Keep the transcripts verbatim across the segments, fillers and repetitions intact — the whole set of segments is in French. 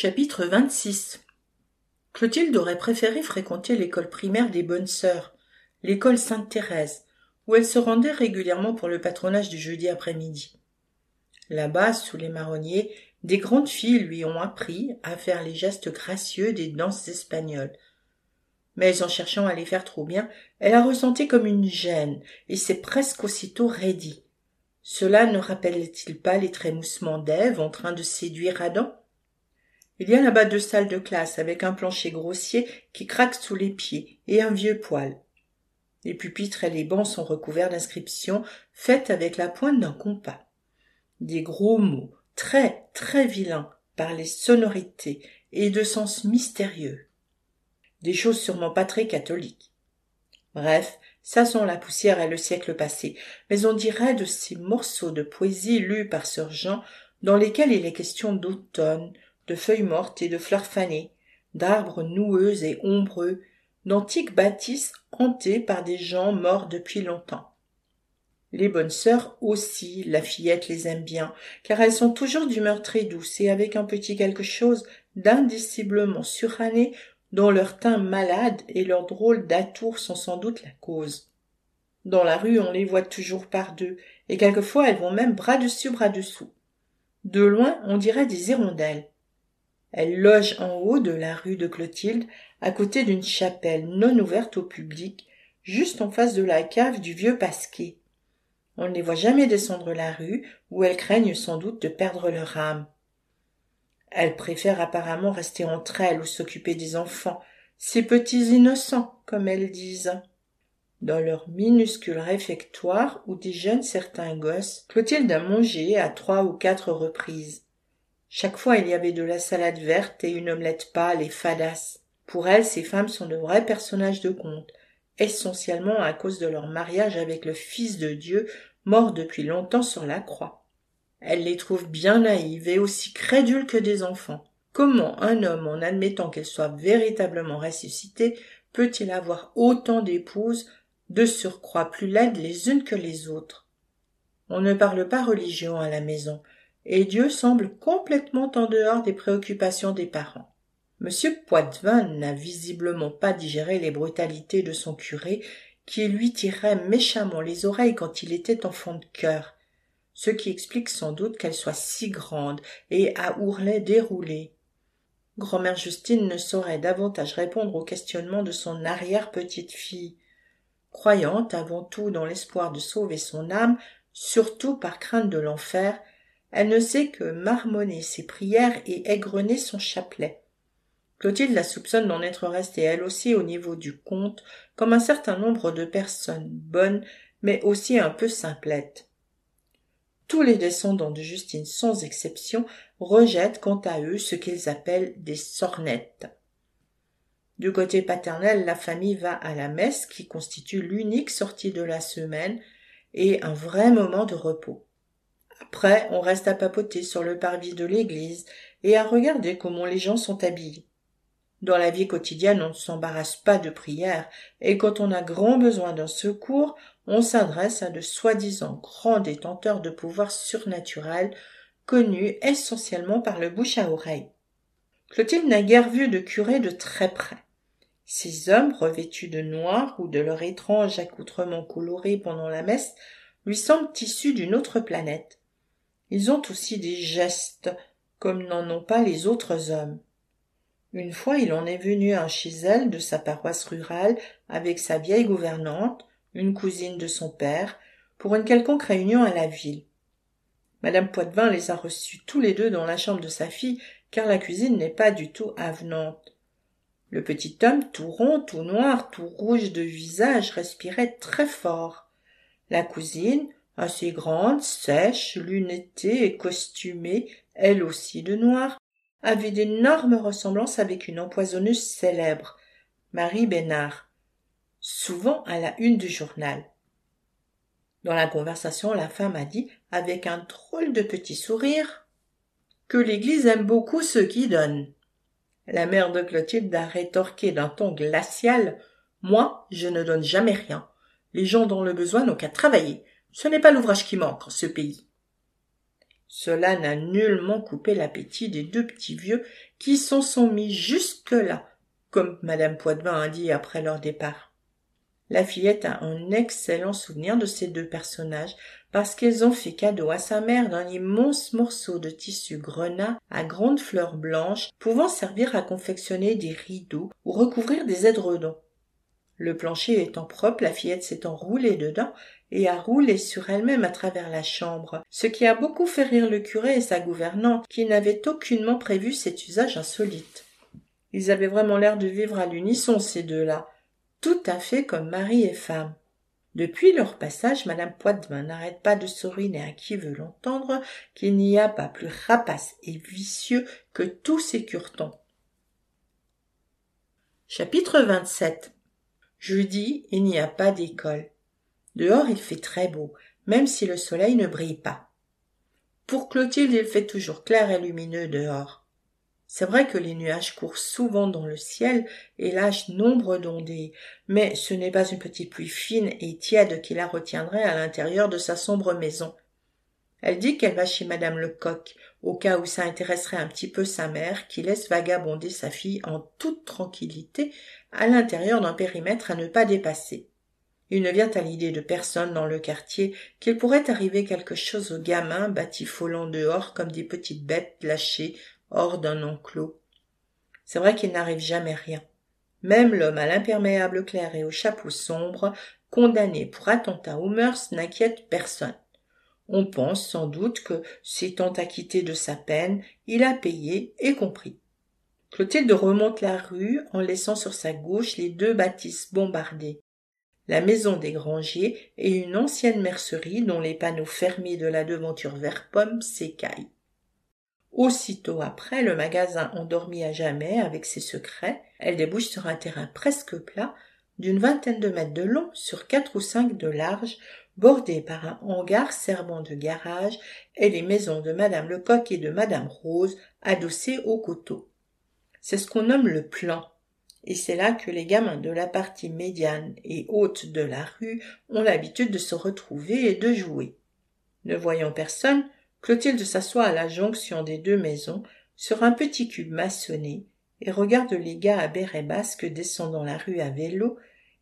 Chapitre vingt-six. Clotilde aurait préféré fréquenter l'école primaire des Bonnes Sœurs, l'école Sainte-Thérèse, où elle se rendait régulièrement pour le patronage du jeudi après-midi. Là-bas, sous les marronniers, des grandes filles lui ont appris à faire les gestes gracieux des danses espagnoles. Mais en cherchant à les faire trop bien, elle a ressenti comme une gêne, et s'est presque aussitôt raidie. Cela ne rappelle-t-il pas les trémoussements d'Ève en train de séduire Adam ? Il y a là-bas deux salles de classe avec un plancher grossier qui craque sous les pieds et un vieux poêle. Les pupitres et les bancs sont recouverts d'inscriptions faites avec la pointe d'un compas. Des gros mots, très, très vilains, par les sonorités et de sens mystérieux. Des choses sûrement pas très catholiques. Bref, ça sent la poussière et le siècle passé, mais on dirait de ces morceaux de poésie lus par sœur Jean dans lesquels il est question d'automne, de feuilles mortes et de fleurs fanées, d'arbres noueux et ombreux, d'antiques bâtisses hantées par des gens morts depuis longtemps. Les bonnes sœurs aussi, la fillette les aime bien, car elles sont toujours d'humeur très douce et avec un petit quelque chose d'indiciblement suranné dont leur teint malade et leur drôle d'atours sont sans doute la cause. Dans la rue, on les voit toujours par deux, et quelquefois elles vont même bras dessus bras dessous. De loin, on dirait des hirondelles. Elles logent en haut de la rue de Clotilde, à côté d'une chapelle non ouverte au public, juste en face de la cave du vieux Pasquier. On ne les voit jamais descendre la rue, où elles craignent sans doute de perdre leur âme. Elles préfèrent apparemment rester entre elles ou s'occuper des enfants, ces petits innocents, comme elles disent. Dans leur minuscule réfectoire où déjeunent certains gosses, Clotilde a mangé à trois ou quatre reprises. Chaque fois, il y avait de la salade verte et une omelette pâle et fadasse. Pour elle, ces femmes sont de vrais personnages de conte, essentiellement à cause de leur mariage avec le Fils de Dieu, mort depuis longtemps sur la croix. Elle les trouve bien naïves et aussi crédules que des enfants. Comment un homme, en admettant qu'elle soit véritablement ressuscitée, peut-il avoir autant d'épouses, de surcroît plus laides les unes que les autres ? On ne parle pas religion à la maison, et Dieu semble complètement en dehors des préoccupations des parents. Monsieur Poitevin n'a visiblement pas digéré les brutalités de son curé, qui lui tirait méchamment les oreilles quand il était enfant de cœur, ce qui explique sans doute qu'elle soit si grande et à ourlet déroulé. Grand-mère Justine ne saurait davantage répondre aux questionnements de son arrière-petite-fille. Croyante avant tout dans l'espoir de sauver son âme, surtout par crainte de l'enfer, elle ne sait que marmonner ses prières et égrener son chapelet. Clotilde la soupçonne d'en être restée elle aussi au niveau du conte, comme un certain nombre de personnes bonnes, mais aussi un peu simplettes. Tous les descendants de Justine, sans exception, rejettent quant à eux ce qu'ils appellent des sornettes. Du côté paternel, la famille va à la messe qui constitue l'unique sortie de la semaine et un vrai moment de repos. Après, on reste à papoter sur le parvis de l'église et à regarder comment les gens sont habillés. Dans la vie quotidienne, on ne s'embarrasse pas de prière, et quand on a grand besoin d'un secours, on s'adresse à de soi-disant grands détenteurs de pouvoirs surnaturels, connus essentiellement par le bouche à oreille. Clotilde n'a guère vu de curé de très près. Ces hommes, revêtus de noir ou de leur étrange accoutrement coloré pendant la messe, lui semblent issus d'une autre planète. Ils ont aussi des gestes, comme n'en ont pas les autres hommes. Une fois, il en est venu un chez elle de sa paroisse rurale avec sa vieille gouvernante, une cousine de son père, pour une quelconque réunion à la ville. Madame Poitevin les a reçus tous les deux dans la chambre de sa fille, car la cuisine n'est pas du tout avenante. Le petit homme, tout rond, tout noir, tout rouge de visage, respirait très fort. La cousine, assez grande, sèche, lunettée et costumée, elle aussi de noir, avait d'énormes ressemblances avec une empoisonneuse célèbre, Marie Bénard, souvent à la une du journal. Dans la conversation, la femme a dit, avec un drôle de petit sourire, que l'Église aime beaucoup ceux qui donnent. La mère de Clotilde a rétorqué d'un ton glacial, « Moi, je ne donne jamais rien. Les gens dans le besoin n'ont qu'à travailler. Ce n'est pas l'ouvrage qui manque en ce pays. » Cela n'a nullement coupé l'appétit des deux petits vieux qui s'en sont mis jusque-là, comme madame Poitevin a dit après leur départ. La fillette a un excellent souvenir de ces deux personnages parce qu'ils ont fait cadeau à sa mère d'un immense morceau de tissu grenat à grandes fleurs blanches pouvant servir à confectionner des rideaux ou recouvrir des édredons. Le plancher étant propre, la fillette s'est enroulée dedans et a roulé sur elle-même à travers la chambre, ce qui a beaucoup fait rire le curé et sa gouvernante qui n'avaient aucunement prévu cet usage insolite. Ils avaient vraiment l'air de vivre à l'unisson, ces deux-là, tout à fait comme mari et femme. Depuis leur passage, madame Poitevin n'arrête pas de sourire à qui veut l'entendre qu'il n'y a pas plus rapace et vicieux que tous ces curtons. Chapitre vingt-sept. Jeudi, il n'y a pas d'école. Dehors, il fait très beau, même si le soleil ne brille pas. Pour Clotilde, il fait toujours clair et lumineux dehors. C'est vrai que les nuages courent souvent dans le ciel et lâchent nombre d'ondées, mais ce n'est pas une petite pluie fine et tiède qui la retiendrait à l'intérieur de sa sombre maison. Elle dit qu'elle va chez madame Lecoq, au cas où ça intéresserait un petit peu sa mère, qui laisse vagabonder sa fille en toute tranquillité à l'intérieur d'un périmètre à ne pas dépasser. Il ne vient à l'idée de personne dans le quartier qu'il pourrait arriver quelque chose aux gamins batifolant dehors comme des petites bêtes lâchées hors d'un enclos. C'est vrai qu'il n'arrive jamais rien. Même l'homme à l'imperméable clair et au chapeau sombre, condamné pour attentat aux mœurs, n'inquiète personne. On pense sans doute que, s'étant acquitté de sa peine, il a payé et compris. Clotilde remonte la rue en laissant sur sa gauche les deux bâtisses bombardées. La maison des Grangiers et une ancienne mercerie dont les panneaux fermés de la devanture vert pomme s'écaillent. Aussitôt après, le magasin endormi à jamais avec ses secrets, elle débouche sur un terrain presque plat, d'une vingtaine de mètres de long sur quatre ou cinq de large, bordé par un hangar servant de garage et les maisons de madame Lecoq et de madame Rose adossées au coteau. C'est ce qu'on nomme le plan, et c'est là que les gamins de la partie médiane et haute de la rue ont l'habitude de se retrouver et de jouer. Ne voyant personne, Clotilde s'assoit à la jonction des deux maisons, sur un petit cube maçonné, et regarde les gars à béret basque descendant la rue à vélo,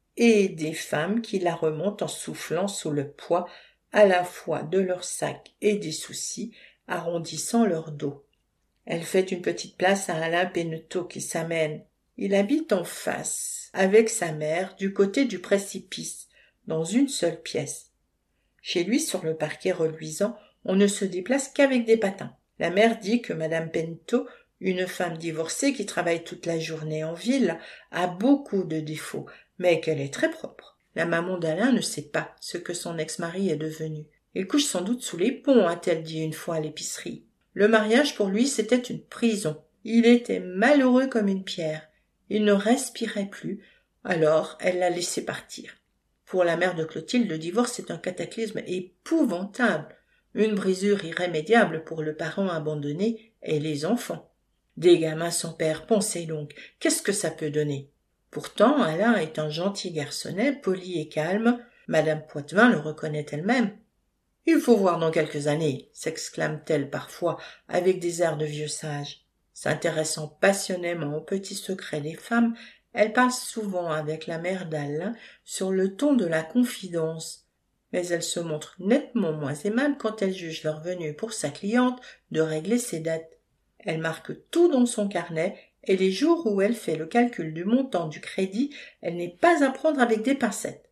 et des femmes qui la remontent en soufflant sous le poids à la fois de leurs sacs et des soucis, arrondissant leur dos. Elle fait une petite place à Alain Peneteau qui s'amène. Il habite en face, avec sa mère, du côté du précipice, dans une seule pièce. Chez lui, sur le parquet reluisant, on ne se déplace qu'avec des patins. La mère dit que madame Peneteau, une femme divorcée qui travaille toute la journée en ville, a beaucoup de défauts, mais qu'elle est très propre. La maman d'Alain ne sait pas ce que son ex-mari est devenu. Il couche sans doute sous les ponts, a-t-elle dit une fois à l'épicerie. Le mariage pour lui, c'était une prison. Il était malheureux comme une pierre. Il ne respirait plus, alors elle l'a laissé partir. Pour la mère de Clotilde, le divorce est un cataclysme épouvantable, une brisure irrémédiable pour le parent abandonné et les enfants. Des gamins sans père, pensez donc, qu'est-ce que ça peut donner? Pourtant, Alain est un gentil garçonnet, poli et calme, madame Poitevin le reconnaît elle-même. Il faut voir dans quelques années, s'exclame-t-elle parfois avec des airs de vieux sage. S'intéressant passionnément aux petits secrets des femmes, elle parle souvent avec la mère d'Alain sur le ton de la confidence, mais elle se montre nettement moins aimable quand elle juge leur venue pour sa cliente de régler ses dettes. Elle marque tout dans son carnet, et les jours où elle fait le calcul du montant du crédit, elle n'est pas à prendre avec des pincettes.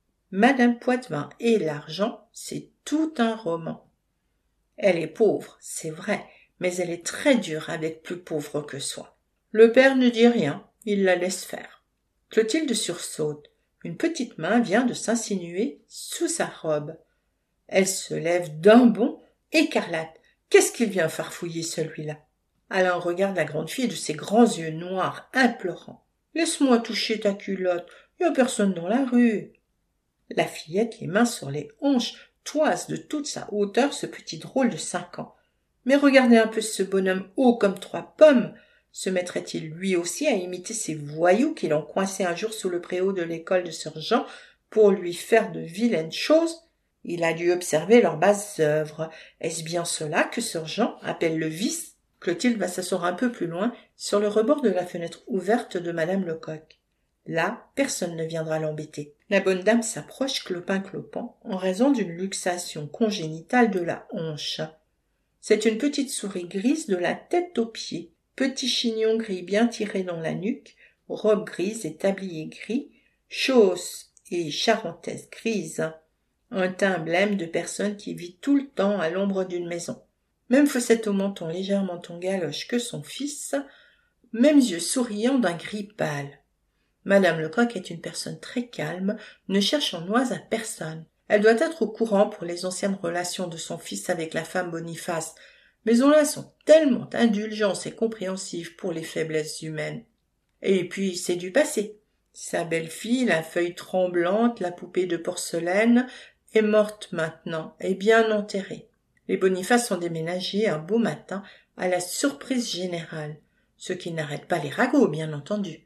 Madame Poitevin et l'argent, c'est tout un roman. Elle est pauvre, c'est vrai, mais elle est très dure avec plus pauvre que soi. Le père ne dit rien, il la laisse faire. Clotilde sursaute. Une petite main vient de s'insinuer sous sa robe. Elle se lève d'un bond, écarlate. Qu'est-ce qu'il vient farfouiller, celui-là? Alain regarde la grande fille de ses grands yeux noirs, implorants. « Laisse-moi toucher ta culotte, y a personne dans la rue. » La fillette, les mains sur les hanches, toise de toute sa hauteur ce petit drôle de cinq ans. Mais regardez un peu ce bonhomme haut comme trois pommes. Se mettrait-il lui aussi à imiter ces voyous qui l'ont coincé un jour sous le préau de l'école de Sir Jean pour lui faire de vilaines choses? Il a dû observer leurs basses œuvres. Est-ce bien cela que sir Jean appelle le vice? Clotilde va s'asseoir un peu plus loin, sur le rebord de la fenêtre ouverte de madame Lecoq. Là, personne ne viendra l'embêter. La bonne dame s'approche clopin-clopant, en raison d'une luxation congénitale de la hanche. C'est une petite souris grise de la tête aux pieds, petit chignon gris bien tiré dans la nuque, robe grise et tablier gris, chausses et charentaises grises, un teint blême de personne qui vit tout le temps à l'ombre d'une maison. Même fossette au menton légèrement en galoche que son fils, mêmes yeux souriants d'un gris pâle. Madame Lecoq est une personne très calme, ne cherche en noise à personne. Elle doit être au courant pour les anciennes relations de son fils avec la femme Boniface, mais on la sent tellement indulgente et compréhensive pour les faiblesses humaines. Et puis c'est du passé. Sa belle-fille, la feuille tremblante, la poupée de porcelaine, est morte maintenant et bien enterrée. Les Boniface ont déménagé un beau matin à la surprise générale, ce qui n'arrête pas les ragots, bien entendu.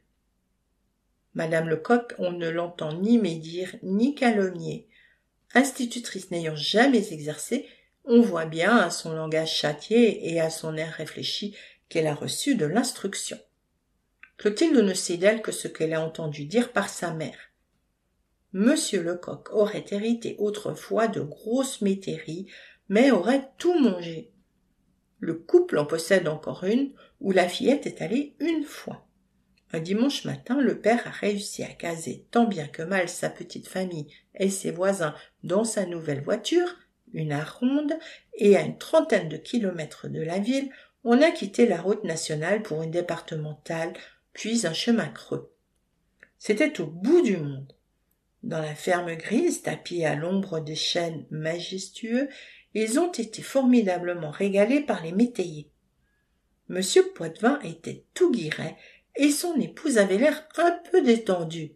Madame Lecoq, on ne l'entend ni médire ni calomnier. Institutrice n'ayant jamais exercé, on voit bien à son langage châtié et à son air réfléchi qu'elle a reçu de l'instruction. Clotilde ne sait d'elle que ce qu'elle a entendu dire par sa mère. Monsieur Lecoq aurait hérité autrefois de grosses métairies, mais aurait tout mangé. Le couple en possède encore une, où la fillette est allée une fois. Un dimanche matin, le père a réussi à caser tant bien que mal sa petite famille et ses voisins dans sa nouvelle voiture, une Aronde, et à une trentaine de kilomètres de la ville, on a quitté la route nationale pour une départementale, puis un chemin creux. C'était au bout du monde. Dans la ferme grise, tapis à l'ombre des chênes majestueux, ils ont été formidablement régalés par les métayers. Monsieur Poitevin était tout guiret, et son épouse avait l'air un peu détendue.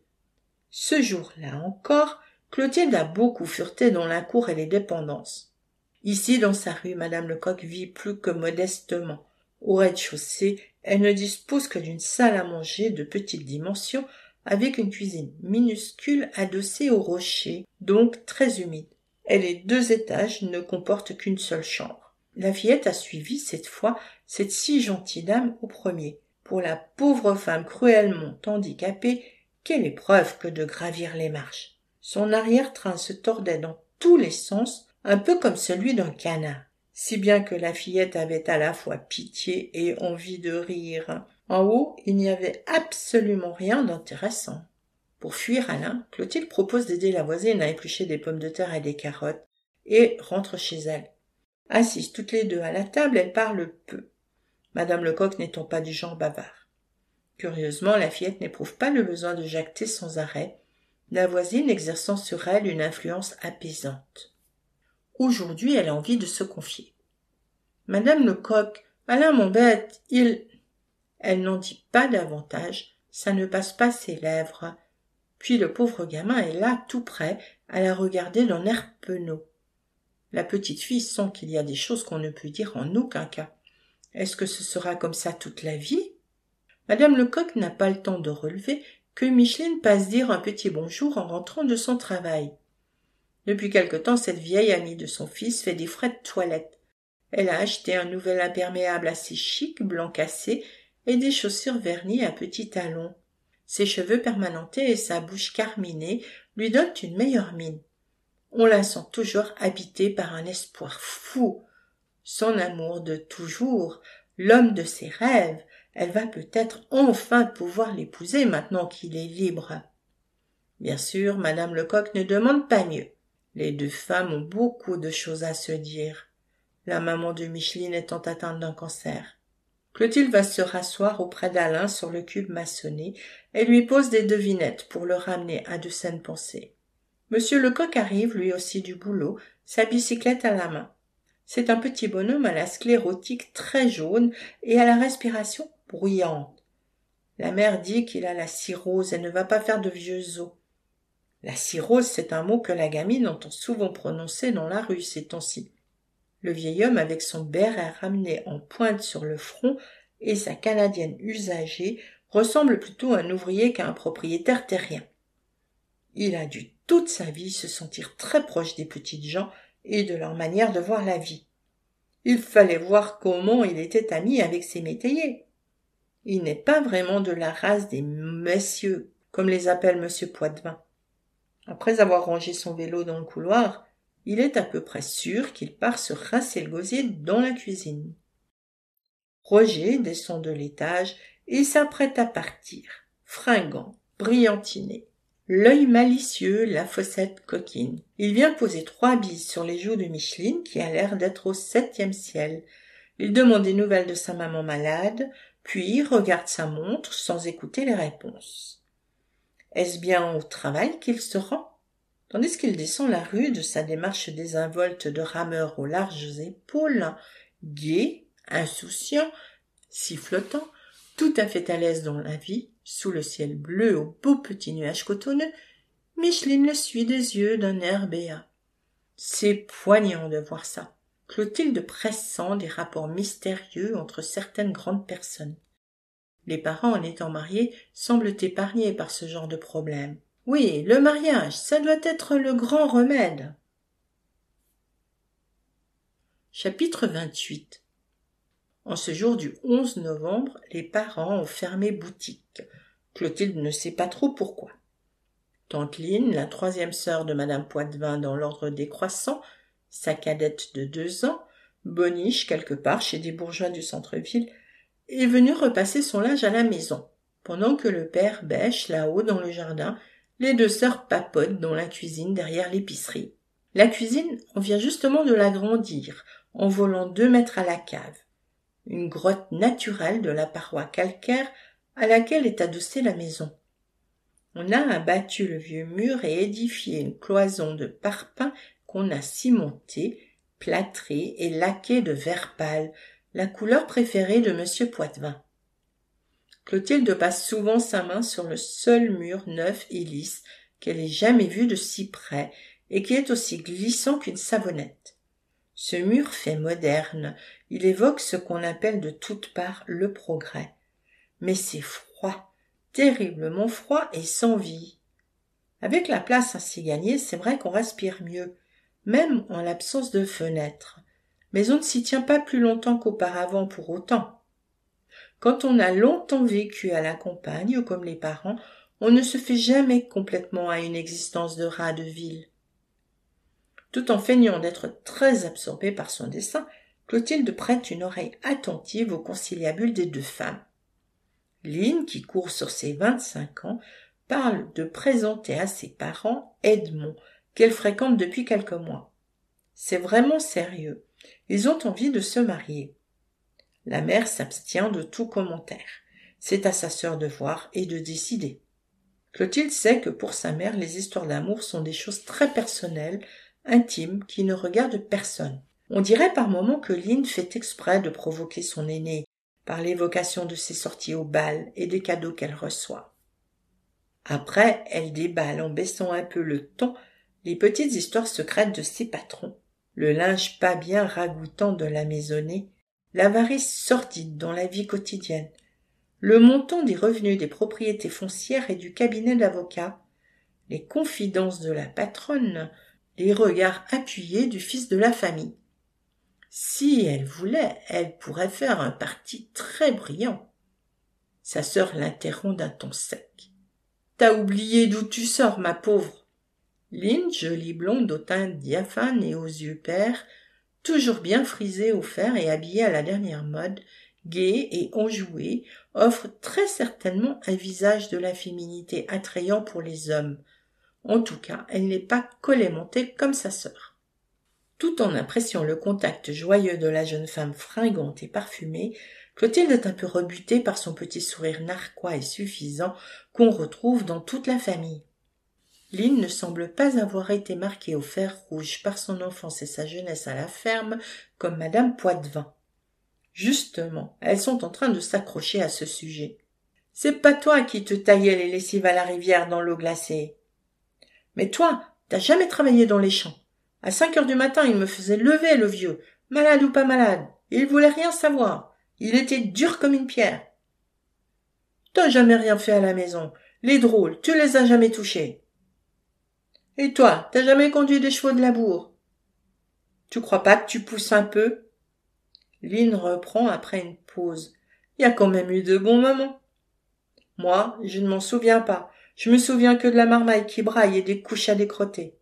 Ce jour-là encore, Clotilde a beaucoup fureté dans la cour et les dépendances. Ici, dans sa rue, madame Lecoq vit plus que modestement. Au rez-de-chaussée, elle ne dispose que d'une salle à manger de petite dimension, avec une cuisine minuscule adossée au rocher, donc très humide. Et les deux étages ne comportent qu'une seule chambre. La fillette a suivi cette fois cette si gentille dame au premier. Pour la pauvre femme cruellement handicapée, quelle épreuve que de gravir les marches. Son arrière-train se tordait dans tous les sens, un peu comme celui d'un canard, si bien que la fillette avait à la fois pitié et envie de rire. En haut, il n'y avait absolument rien d'intéressant. Pour fuir Alain, Clotilde propose d'aider la voisine à éplucher des pommes de terre et des carottes, et rentre chez elle. Assises toutes les deux à la table, elles parlent peu. Madame Lecoq n'étant pas du genre bavard. Curieusement, la fillette n'éprouve pas le besoin de jacter sans arrêt, la voisine exerçant sur elle une influence apaisante. Aujourd'hui, elle a envie de se confier. Madame Lecoq, Alain m'embête, il... Elle n'en dit pas davantage, ça ne passe pas ses lèvres. Puis le pauvre gamin est là, tout près, à la regarder d'un air penaud. La petite fille sent qu'il y a des choses qu'on ne peut dire en aucun cas. Est-ce que ce sera comme ça toute la vie? Madame Lecoq n'a pas le temps de relever que Micheline passe dire un petit bonjour en rentrant de son travail. Depuis quelque temps, cette vieille amie de son fils fait des frais de toilette. Elle a acheté un nouvel imperméable assez chic, blanc cassé, et des chaussures vernies à petits talons. Ses cheveux permanentés et sa bouche carminée lui donnent une meilleure mine. On la sent toujours habitée par un espoir fou. Son amour de toujours, l'homme de ses rêves, elle va peut-être enfin pouvoir l'épouser maintenant qu'il est libre. Bien sûr, madame Lecoq ne demande pas mieux. Les deux femmes ont beaucoup de choses à se dire, la maman de Micheline étant atteinte d'un cancer. Clotilde va se rasseoir auprès d'Alain sur le cube maçonné et lui pose des devinettes pour le ramener à de saines pensées. Monsieur Lecoq arrive, lui aussi du boulot, sa bicyclette à la main. C'est un petit bonhomme à la sclérotique très jaune et à la respiration bruyante. La mère dit qu'il a la cirrhose et ne va pas faire de vieux os. La cirrhose, c'est un mot que la gamine entend souvent prononcer dans la rue ces temps-ci. Le vieil homme, avec son béret ramené en pointe sur le front et sa canadienne usagée, ressemble plutôt à un ouvrier qu'à un propriétaire terrien. Il a dû toute sa vie se sentir très proche des petites gens et de leur manière de voir la vie. Il fallait voir comment il était ami avec ces métayers. Il n'est pas vraiment de la race des messieurs, comme les appelle monsieur Poitvin. Après avoir rangé son vélo dans le couloir, il est à peu près sûr qu'il part se rincer le gosier dans la cuisine. Roger descend de l'étage et s'apprête à partir, fringant, brillantiné, l'œil malicieux, la fossette coquine. Il vient poser trois bises sur les joues de Micheline, qui a l'air d'être au septième ciel. Il demande des nouvelles de sa maman malade, puis regarde sa montre sans écouter les réponses. Est-ce bien au travail qu'il se rend? Tandis qu'il descend la rue de sa démarche désinvolte de rameur aux larges épaules, gai, insouciant, sifflotant, tout à fait à l'aise dans la vie, sous le ciel bleu aux beaux petits nuages cotonneux, Micheline le suit des yeux d'un air béat. C'est poignant de voir ça. Clotilde pressent des rapports mystérieux entre certaines grandes personnes. Les parents, en étant mariés, semblent épargnés par ce genre de problème. Oui, le mariage, ça doit être le grand remède. Chapitre vingt-huit. En ce jour du onze novembre, les parents ont fermé boutique. Clotilde ne sait pas trop pourquoi. Tante Line, la troisième sœur de madame Poitvin dans l'ordre décroissant, sa cadette de deux ans, boniche quelque part chez des bourgeois du centre-ville, est venue repasser son linge à la maison. Pendant que le père bêche là-haut dans le jardin, les deux sœurs papotent dans la cuisine derrière l'épicerie. La cuisine, on vient justement de l'agrandir, en volant deux mètres à la cave. Une grotte naturelle de la paroi calcaire à laquelle est adossée la maison. On a abattu le vieux mur et édifié une cloison de parpaing qu'on a cimentée, plâtrée et laquée de vert pâle, la couleur préférée de monsieur Poitvin. Clotilde passe souvent sa main sur le seul mur neuf et lisse qu'elle ait jamais vu de si près et qui est aussi glissant qu'une savonnette. Ce mur fait moderne, il évoque ce qu'on appelle de toutes parts le progrès. Mais c'est froid, terriblement froid et sans vie. Avec la place ainsi gagnée, c'est vrai qu'on respire mieux, même en l'absence de fenêtres. Mais on ne s'y tient pas plus longtemps qu'auparavant pour autant. Quand on a longtemps vécu à la campagne, comme les parents, on ne se fait jamais complètement à une existence de rat de ville. Tout en feignant d'être très absorbée par son dessin, Clotilde prête une oreille attentive aux conciliabules des deux femmes. Line, qui court sur ses vingt-cinq ans, parle de présenter à ses parents Edmond, qu'elle fréquente depuis quelques mois. C'est vraiment sérieux. Ils ont envie de se marier. La mère s'abstient de tout commentaire. C'est à sa sœur de voir et de décider. Clotilde sait que pour sa mère, les histoires d'amour sont des choses très personnelles, intimes, qui ne regardent personne. On dirait par moments que Line fait exprès de provoquer son aînée par l'évocation de ses sorties au bal et des cadeaux qu'elle reçoit. Après, elle déballe en baissant un peu le ton les petites histoires secrètes de ses patrons, le linge pas bien ragoûtant de la maisonnée, l'avarice sordide dans la vie quotidienne, le montant des revenus des propriétés foncières et du cabinet d'avocats, les confidences de la patronne, les regards appuyés du fils de la famille. Si elle voulait, elle pourrait faire un parti très brillant. Sa sœur l'interrompt d'un ton sec. « T'as oublié d'où tu sors, ma pauvre !» Line, jolie blonde au teint diaphane et aux yeux pères, toujours bien frisée au fer et habillée à la dernière mode, gaie et enjouée, offre très certainement un visage de la féminité attrayant pour les hommes. En tout cas, elle n'est pas collémentée comme sa sœur. Tout en appréciant le contact joyeux de la jeune femme fringante et parfumée, Clotilde est un peu rebutée par son petit sourire narquois et suffisant qu'on retrouve dans toute la famille. Line ne semble pas avoir été marquée au fer rouge par son enfance et sa jeunesse à la ferme comme madame Poitvin. Justement, elles sont en train de s'accrocher à ce sujet. « C'est pas toi qui te taillais les lessives à la rivière dans l'eau glacée. Mais toi, t'as jamais travaillé dans les champs. À cinq heures du matin, il me faisait lever, le vieux, malade ou pas malade. Il voulait rien savoir. Il était dur comme une pierre. T'as jamais rien fait à la maison. Les drôles, tu les as jamais touchés. » Et toi, t'as jamais conduit des chevaux de labour? Tu crois pas que tu pousses un peu? Lynn reprend après une pause. Il y a quand même eu de bons moments. Moi, je ne m'en souviens pas. Je me souviens que de la marmaille qui braille et des couches à décrotter.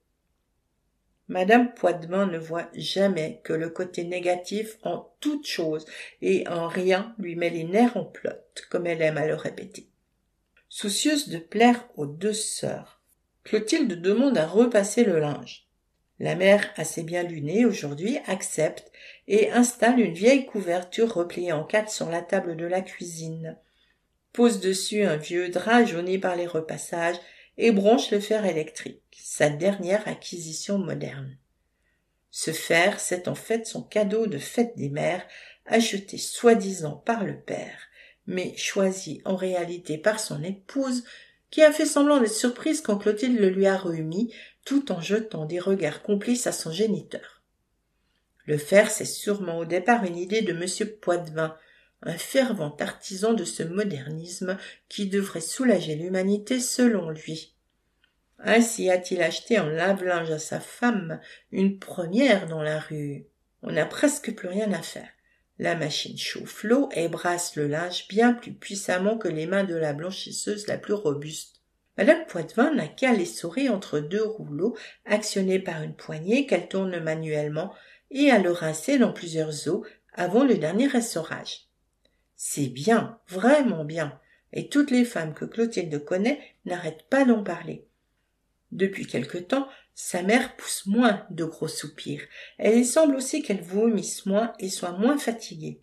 Madame Poitevin ne voit jamais que le côté négatif en toute chose et en rien lui met les nerfs en pelote, comme elle aime à le répéter. Soucieuse de plaire aux deux sœurs, Clotilde demande à repasser le linge. La mère, assez bien lunée aujourd'hui, accepte et installe une vieille couverture repliée en quatre sur la table de la cuisine, pose dessus un vieux drap jauni par les repassages et branche le fer électrique, sa dernière acquisition moderne. Ce fer, c'est en fait son cadeau de fête des mères, acheté soi-disant par le père, mais choisi en réalité par son épouse, qui a fait semblant d'être surprise quand Clotilde le lui a remis, tout en jetant des regards complices à son géniteur. Le fer, c'est sûrement au départ une idée de monsieur Poitevin, un fervent artisan de ce modernisme qui devrait soulager l'humanité selon lui. Ainsi a-t-il acheté en lave-linge à sa femme une première dans la rue. On n'a presque plus rien à faire. La machine chauffe l'eau et brasse le linge bien plus puissamment que les mains de la blanchisseuse la plus robuste. Madame Poitevin n'a qu'à l'essorer entre deux rouleaux actionnés par une poignée qu'elle tourne manuellement et à le rincer dans plusieurs eaux avant le dernier essorage. C'est bien, vraiment bien, et toutes les femmes que Clotilde connaît n'arrêtent pas d'en parler. Depuis quelque temps, sa mère pousse moins de gros soupirs, et il semble aussi qu'elle vomisse moins et soit moins fatiguée.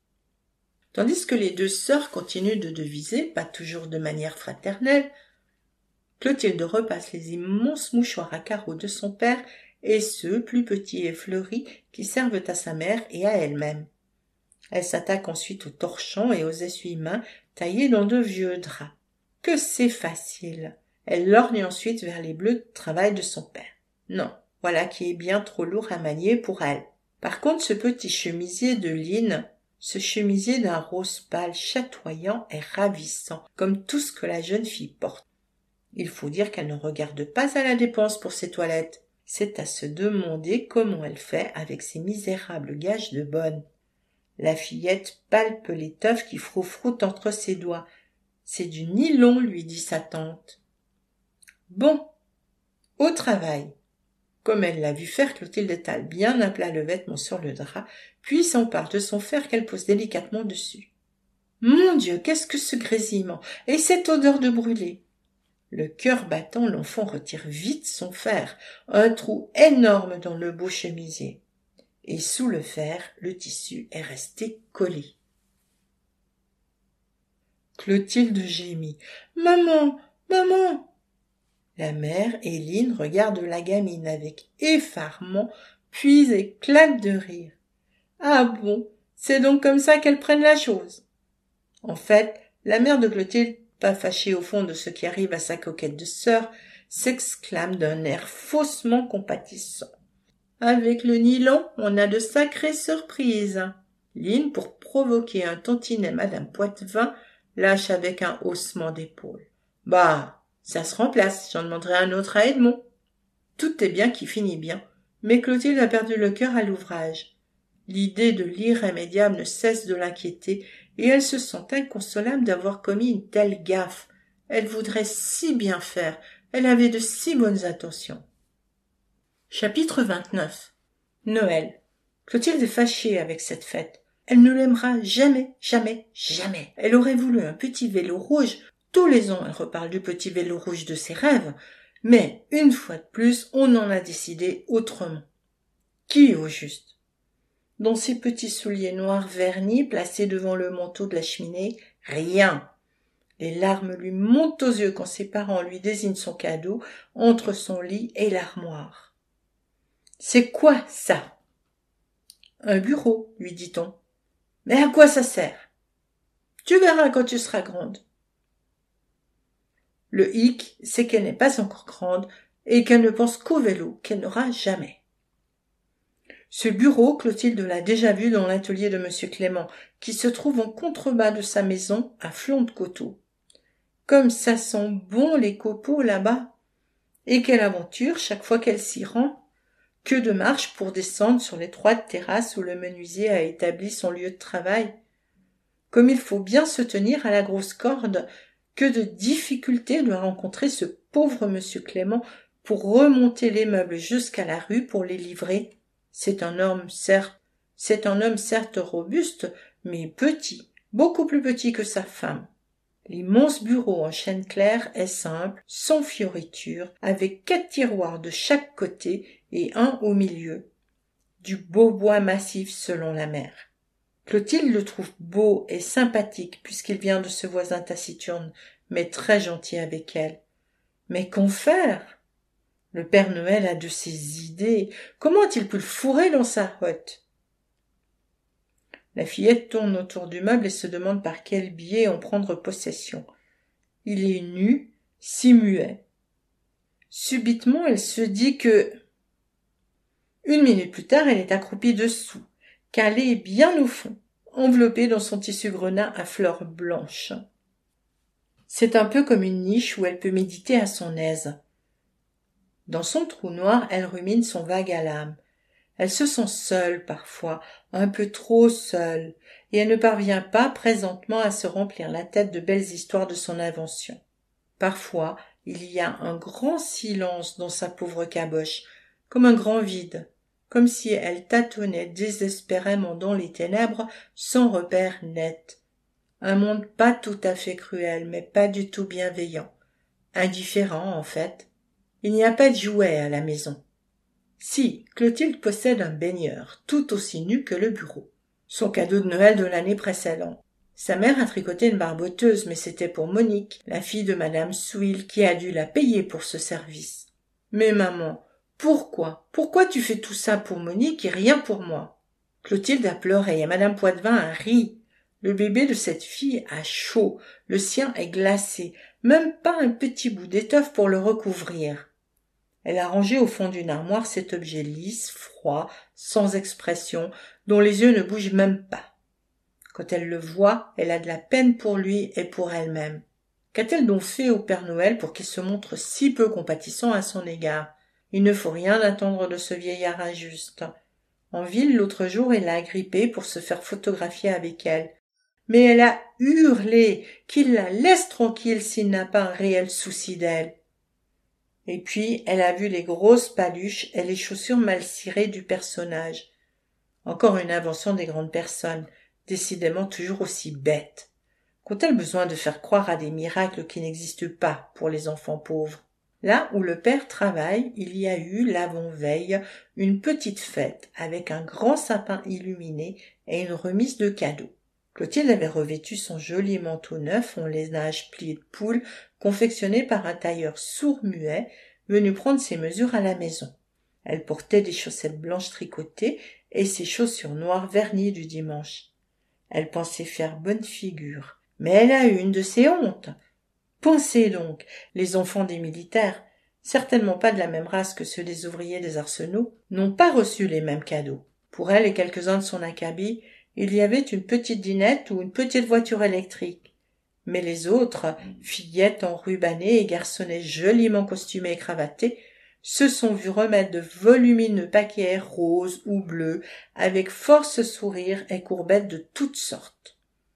Tandis que les deux sœurs continuent de deviser, pas toujours de manière fraternelle, Clotilde repasse les immenses mouchoirs à carreaux de son père et ceux, plus petits et fleuris, qui servent à sa mère et à elle-même. Elle s'attaque ensuite aux torchons et aux essuie-mains taillés dans de vieux draps. Que c'est facile! Elle lorgne ensuite vers les bleus de travail de son père. Non, voilà qui est bien trop lourd à manier pour elle. Par contre, ce petit chemisier de Lynn, ce chemisier d'un rose pâle chatoyant est ravissant, comme tout ce que la jeune fille porte. Il faut dire qu'elle ne regarde pas à la dépense pour ses toilettes. C'est à se demander comment elle fait avec ces misérables gages de bonne. La fillette palpe l'étoffe qui froufroute entre ses doigts. C'est du nylon, lui dit sa tante. Bon, au travail. Comme elle l'a vu faire, Clotilde étale bien à plat le vêtement sur le drap, puis s'empare de son fer qu'elle pose délicatement dessus. Mon Dieu, qu'est-ce que ce grésillement et cette odeur de brûlé! Le cœur battant, l'enfant retire vite son fer, un trou énorme dans le beau chemisier. Et sous le fer, le tissu est resté collé. Clotilde gémit. « Maman, maman !» La mère et Lynn regardent la gamine avec effarement, puis éclatent de rire. « Ah bon, c'est donc comme ça qu'elles prennent la chose ?» En fait, la mère de Clotilde, pas fâchée au fond de ce qui arrive à sa coquette de sœur, s'exclame d'un air faussement compatissant. « Avec le nylon, on a de sacrées surprises. » Lynn, pour provoquer un tantinet Madame Poitevin, lâche avec un haussement d'épaule. « Bah, ça se remplace, j'en demanderai un autre à Edmond. » Tout est bien qui finit bien, mais Clotilde a perdu le cœur à l'ouvrage. L'idée de l'irrémédiable ne cesse de l'inquiéter, et elle se sent inconsolable d'avoir commis une telle gaffe. Elle voudrait si bien faire, elle avait de si bonnes intentions. Chapitre vingt-neuf. Noël. Clotilde est fâchée avec cette fête. Elle ne l'aimera jamais, jamais, jamais. Elle aurait voulu un petit vélo rouge. Tous les ans, elle reparle du petit vélo rouge de ses rêves. Mais, une fois de plus, on en a décidé autrement. Qui, au juste? Dans ses petits souliers noirs vernis placés devant le manteau de la cheminée, rien. Les larmes lui montent aux yeux quand ses parents lui désignent son cadeau entre son lit et l'armoire. C'est quoi ça? Un bureau, lui dit-on. Mais à quoi ça sert? Tu verras quand tu seras grande. Le hic, c'est qu'elle n'est pas encore grande et qu'elle ne pense qu'au vélo qu'elle n'aura jamais. Ce bureau, Clotilde l'a déjà vu dans l'atelier de Monsieur Clément, qui se trouve en contrebas de sa maison, à flanc de coteau. Comme ça sent bon les copeaux là-bas! Et quelle aventure chaque fois qu'elle s'y rend! Que de marches pour descendre sur l'étroite terrasse où le menuisier a établi son lieu de travail! Comme il faut bien se tenir à la grosse corde! Que de difficultés doit rencontrer ce pauvre monsieur Clément pour remonter les meubles jusqu'à la rue pour les livrer! C'est un homme, certes, c'est un homme certes robuste, mais petit, beaucoup plus petit que sa femme. L'immense bureau en chêne clair est simple, sans fioritures, avec quatre tiroirs de chaque côté et un au milieu. Du beau bois massif selon la mère. Clotilde le trouve beau et sympathique puisqu'il vient de ce voisin taciturne, mais très gentil avec elle. Mais qu'en faire? Le Père Noël a de ses idées. Comment a-t-il pu le fourrer dans sa hotte? La fillette tourne autour du meuble et se demande par quel biais en prendre possession. Il est nu, si muet. Subitement, elle se dit que... Une minute plus tard, elle est accroupie dessous, calée bien au fond, enveloppée dans son tissu grenat à fleurs blanches. C'est un peu comme une niche où elle peut méditer à son aise. Dans son trou noir, elle rumine son vague à l'âme. Elle se sent seule parfois, un peu trop seule, et elle ne parvient pas présentement à se remplir la tête de belles histoires de son invention. Parfois, il y a un grand silence dans sa pauvre caboche, comme un grand vide, comme si elle tâtonnait désespérément dans les ténèbres sans repère net. Un monde pas tout à fait cruel, mais pas du tout bienveillant. Indifférent, en fait. Il n'y a pas de jouets à la maison. Si, Clotilde possède un baigneur, tout aussi nu que le bureau. Son cadeau de Noël de l'année précédente. Sa mère a tricoté une barboteuse, mais c'était pour Monique, la fille de madame Souil, qui a dû la payer pour ce service. Mais maman, pourquoi, pourquoi tu fais tout ça pour Monique et rien pour moi? Clotilde a pleuré et madame Poitvin a ri. Le bébé de cette fille a chaud, le sien est glacé, même pas un petit bout d'étoffe pour le recouvrir. Elle a rangé au fond d'une armoire cet objet lisse, froid, sans expression, dont les yeux ne bougent même pas. Quand elle le voit, elle a de la peine pour lui et pour elle-même. Qu'a-t-elle donc fait au Père Noël pour qu'il se montre si peu compatissant à son égard? Il ne faut rien attendre de ce vieillard injuste. En ville, l'autre jour, il l'a agrippée pour se faire photographier avec elle. Mais elle a hurlé qu'il la laisse tranquille s'il n'a pas un réel souci d'elle. Et puis, elle a vu les grosses paluches et les chaussures mal cirées du personnage. Encore une invention des grandes personnes, décidément toujours aussi bêtes. Qu'ont-elles besoin de faire croire à des miracles qui n'existent pas pour les enfants pauvres? Là où le père travaille, il y a eu, l'avant-veille, une petite fête avec un grand sapin illuminé et une remise de cadeaux. Clotilde avait revêtu son joli manteau neuf en lainage plié de poule, confectionné par un tailleur sourd-muet, venu prendre ses mesures à la maison. Elle portait des chaussettes blanches tricotées et ses chaussures noires vernies du dimanche. Elle pensait faire bonne figure, mais elle a eu une de ces hontes. Pensez donc, les enfants des militaires, certainement pas de la même race que ceux des ouvriers des arsenaux, n'ont pas reçu les mêmes cadeaux. Pour elle et quelques-uns de son acabit, il y avait une petite dinette ou une petite voiture électrique. Mais les autres, fillettes enrubannées et garçonnets joliment costumés et cravatés, se sont vus remettre de volumineux paquets roses ou bleus, avec force sourires et courbettes de toutes sortes.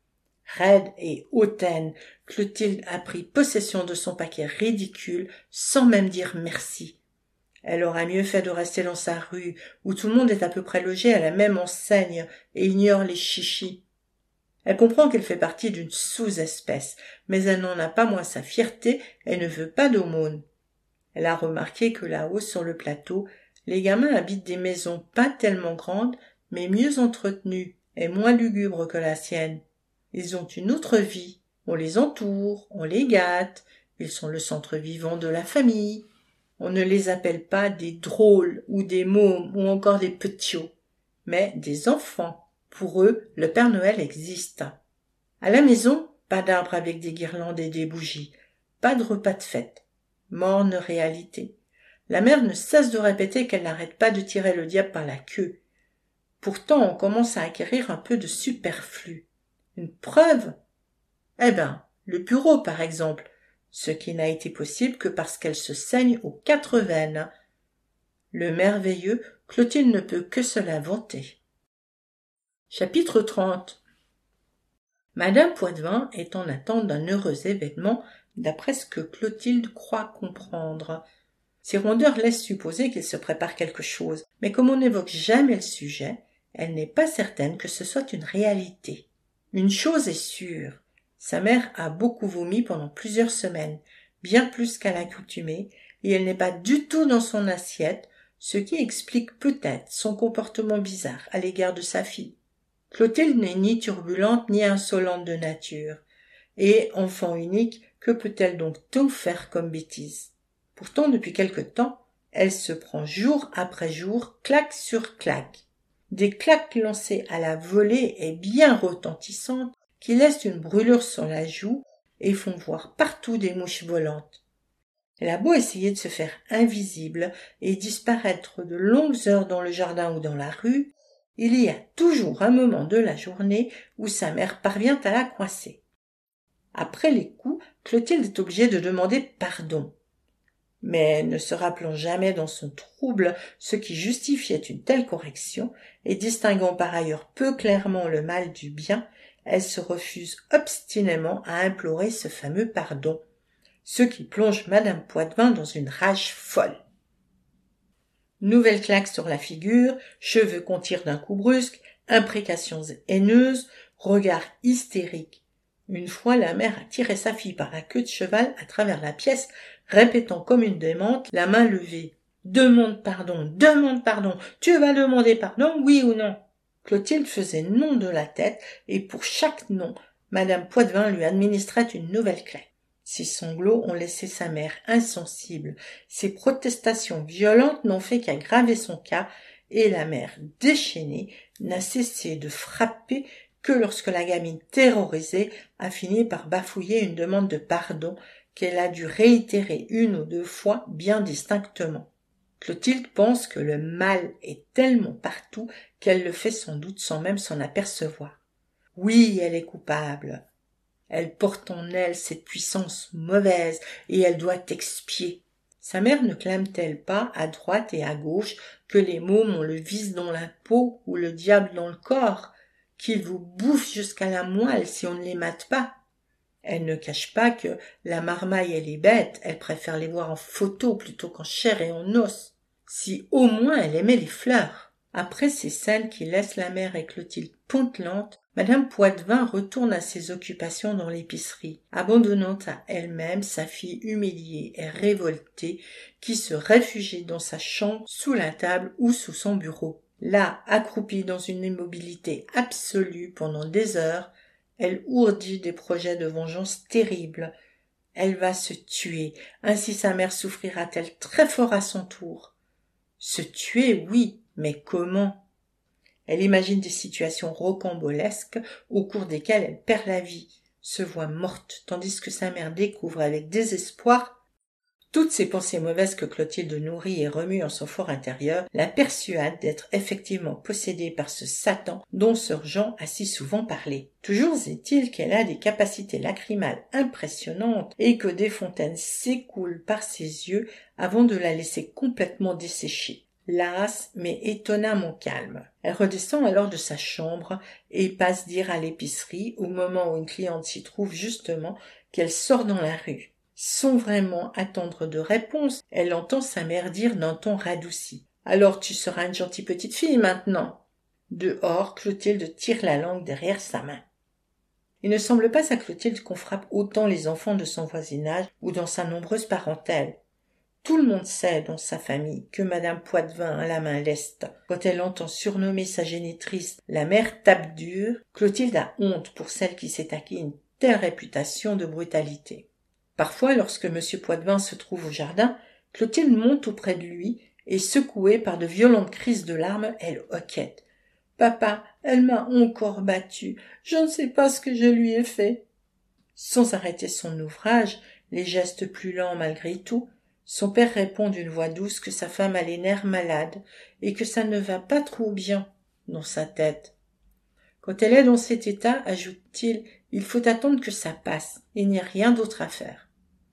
Raide et hautaine, Clotilde a pris possession de son paquet ridicule sans même dire merci. Elle aura mieux fait de rester dans sa rue, où tout le monde est à peu près logé à la même enseigne et ignore les chichis. Elle comprend qu'elle fait partie d'une sous-espèce, mais elle n'en a pas moins sa fierté et ne veut pas d'aumône. Elle a remarqué que là-haut, sur le plateau, les gamins habitent des maisons pas tellement grandes, mais mieux entretenues et moins lugubres que la sienne. Ils ont une autre vie, on les entoure, on les gâte, ils sont le centre vivant de la famille. On ne les appelle pas des drôles ou des mômes ou encore des petits, mais des enfants. Pour eux, le Père Noël existe. À la maison, pas d'arbre avec des guirlandes et des bougies, pas de repas de fête. Morne réalité. La mère ne cesse de répéter qu'elle n'arrête pas de tirer le diable par la queue. Pourtant, on commence à acquérir un peu de superflu. Une preuve? Eh ben, le bureau, par exemple. ce qui n'a été possible que parce qu'elle se saigne aux quatre veines. Le merveilleux, Clotilde ne peut que se l'inventer. Chapitre trente. Madame Poitevin est en attente d'un heureux événement, d'après ce que Clotilde croit comprendre. Ses rondeurs laissent supposer qu'il se prépare quelque chose, mais comme on n'évoque jamais le sujet, elle n'est pas certaine que ce soit une réalité. Une chose est sûre, sa mère a beaucoup vomi pendant plusieurs semaines, bien plus qu'à l'accoutumée, et elle n'est pas du tout dans son assiette, ce qui explique peut-être son comportement bizarre à l'égard de sa fille. Clotilde n'est ni turbulente ni insolente de nature, et, enfant unique, que peut-elle donc tout faire comme bêtise? Pourtant, depuis quelque temps, elle se prend jour après jour, claque sur claque. Des claques lancées à la volée et bien retentissantes, qui laissent une brûlure sur la joue et font voir partout des mouches volantes. Elle a beau essayer de se faire invisible et disparaître de longues heures dans le jardin ou dans la rue, il y a toujours un moment de la journée où sa mère parvient à la coincer. Après les coups, Clotilde est obligée de demander pardon. Mais ne se rappelant jamais dans son trouble ce qui justifiait une telle correction, et distinguant par ailleurs peu clairement le mal du bien, elle se refuse obstinément à implorer ce fameux pardon, ce qui plonge Madame Poitevin dans une rage folle. Nouvelle claque sur la figure, cheveux qu'on tire d'un coup brusque, imprécations haineuses, regard hystérique. Une fois, la mère a tiré sa fille par la queue de cheval à travers la pièce, répétant comme une démente, la main levée. « Demande pardon, demande pardon, tu vas demander pardon, oui ou non ?» Clotilde faisait non de la tête, et pour chaque non, Madame Poitevin lui administrait une nouvelle claque. Ses sanglots ont laissé sa mère insensible, ses protestations violentes n'ont fait qu'aggraver son cas, et la mère déchaînée n'a cessé de frapper que lorsque la gamine terrorisée a fini par bafouiller une demande de pardon qu'elle a dû réitérer une ou deux fois bien distinctement. Clotilde pense que le mal est tellement partout qu'elle le fait sans doute sans même s'en apercevoir. Oui, elle est coupable. Elle porte en elle cette puissance mauvaise et elle doit expier. Sa mère ne clame-t-elle pas à droite et à gauche que les mômes ont le vice dans la peau ou le diable dans le corps, qu'ils vous bouffent jusqu'à la moelle si on ne les mate pas? Elle ne cache pas que la marmaille et les bêtes, elle préfère les voir en photo plutôt qu'en chair et en os. Si au moins elle aimait les fleurs. Après ces scènes qui laissent la mère et Clotilde pantelantes, Madame Poitevin retourne à ses occupations dans l'épicerie, abandonnant à elle-même sa fille humiliée et révoltée qui se réfugie dans sa chambre, sous la table ou sous son bureau. Là, accroupie dans une immobilité absolue pendant des heures, elle ourdit des projets de vengeance terribles. Elle va se tuer, ainsi sa mère souffrira-t-elle très fort à son tour. Se tuer, oui, mais comment? Elle imagine des situations rocambolesques au cours desquelles elle perd la vie, se voit morte, tandis que sa mère découvre avec désespoir. Toutes ces pensées mauvaises que Clotilde nourrit et remue en son fort intérieur la persuadent d'être effectivement possédée par ce Satan dont sœur Jean a si souvent parlé. Toujours est-il qu'elle a des capacités lacrymales impressionnantes et que des fontaines s'écoulent par ses yeux avant de la laisser complètement dessécher. Lasse, mais étonnamment calme. Elle redescend alors de sa chambre et passe dire à l'épicerie, au moment où une cliente s'y trouve justement, qu'elle sort dans la rue. Sans vraiment attendre de réponse, elle entend sa mère dire d'un ton radouci. « Alors tu seras une gentille petite fille maintenant !» Dehors, Clotilde tire la langue derrière sa main. Il ne semble pas à Clotilde qu'on frappe autant les enfants de son voisinage ou dans sa nombreuse parentèle. Tout le monde sait dans sa famille que Madame Poitevin a la main leste. Quand elle entend surnommer sa génitrice la mère tape dure, Clotilde a honte pour celle qui s'est acquis une telle réputation de brutalité. Parfois, lorsque M. Poitevin se trouve au jardin, Clotilde monte auprès de lui et, secouée par de violentes crises de larmes, elle hoquette. « Papa, elle m'a encore battue. Je ne sais pas ce que je lui ai fait. » Sans arrêter son ouvrage, les gestes plus lents malgré tout, son père répond d'une voix douce que sa femme a les nerfs malades et que ça ne va pas trop bien dans sa tête. Quand elle est dans cet état, ajoute-t-il, il faut attendre que ça passe, il n'y a rien d'autre à faire.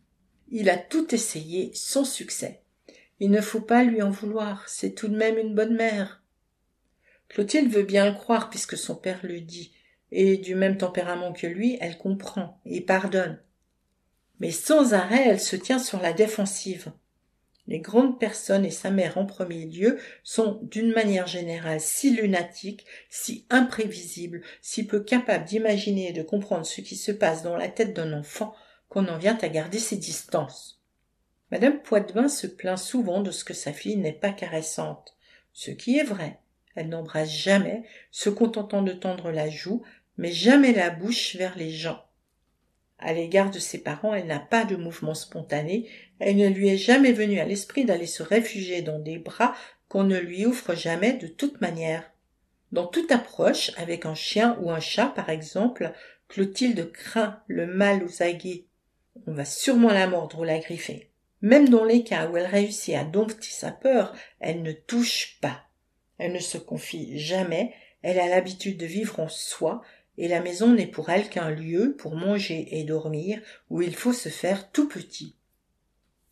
Il a tout essayé sans succès. Il ne faut pas lui en vouloir, c'est tout de même une bonne mère. Clotilde veut bien le croire puisque son père le dit, et du même tempérament que lui, elle comprend et pardonne. Mais sans arrêt, elle se tient sur la défensive. Les grandes personnes, et sa mère en premier lieu, sont d'une manière générale si lunatiques, si imprévisibles, si peu capables d'imaginer et de comprendre ce qui se passe dans la tête d'un enfant qu'on en vient à garder ses distances. Madame Poitevin se plaint souvent de ce que sa fille n'est pas caressante, ce qui est vrai. Elle n'embrasse jamais, se contentant de tendre la joue, mais jamais la bouche vers les gens. À l'égard de ses parents, elle n'a pas de mouvement spontané, elle ne lui est jamais venu à l'esprit d'aller se réfugier dans des bras qu'on ne lui ouvre jamais de toute manière. Dans toute approche, avec un chien ou un chat par exemple, Clotilde craint le mal aux aguets. On va sûrement la mordre ou la griffer. Même dans les cas où elle réussit à dompter sa peur, elle ne touche pas. Elle ne se confie jamais, elle a l'habitude de vivre en soi, et la maison n'est pour elle qu'un lieu pour manger et dormir où il faut se faire tout petit.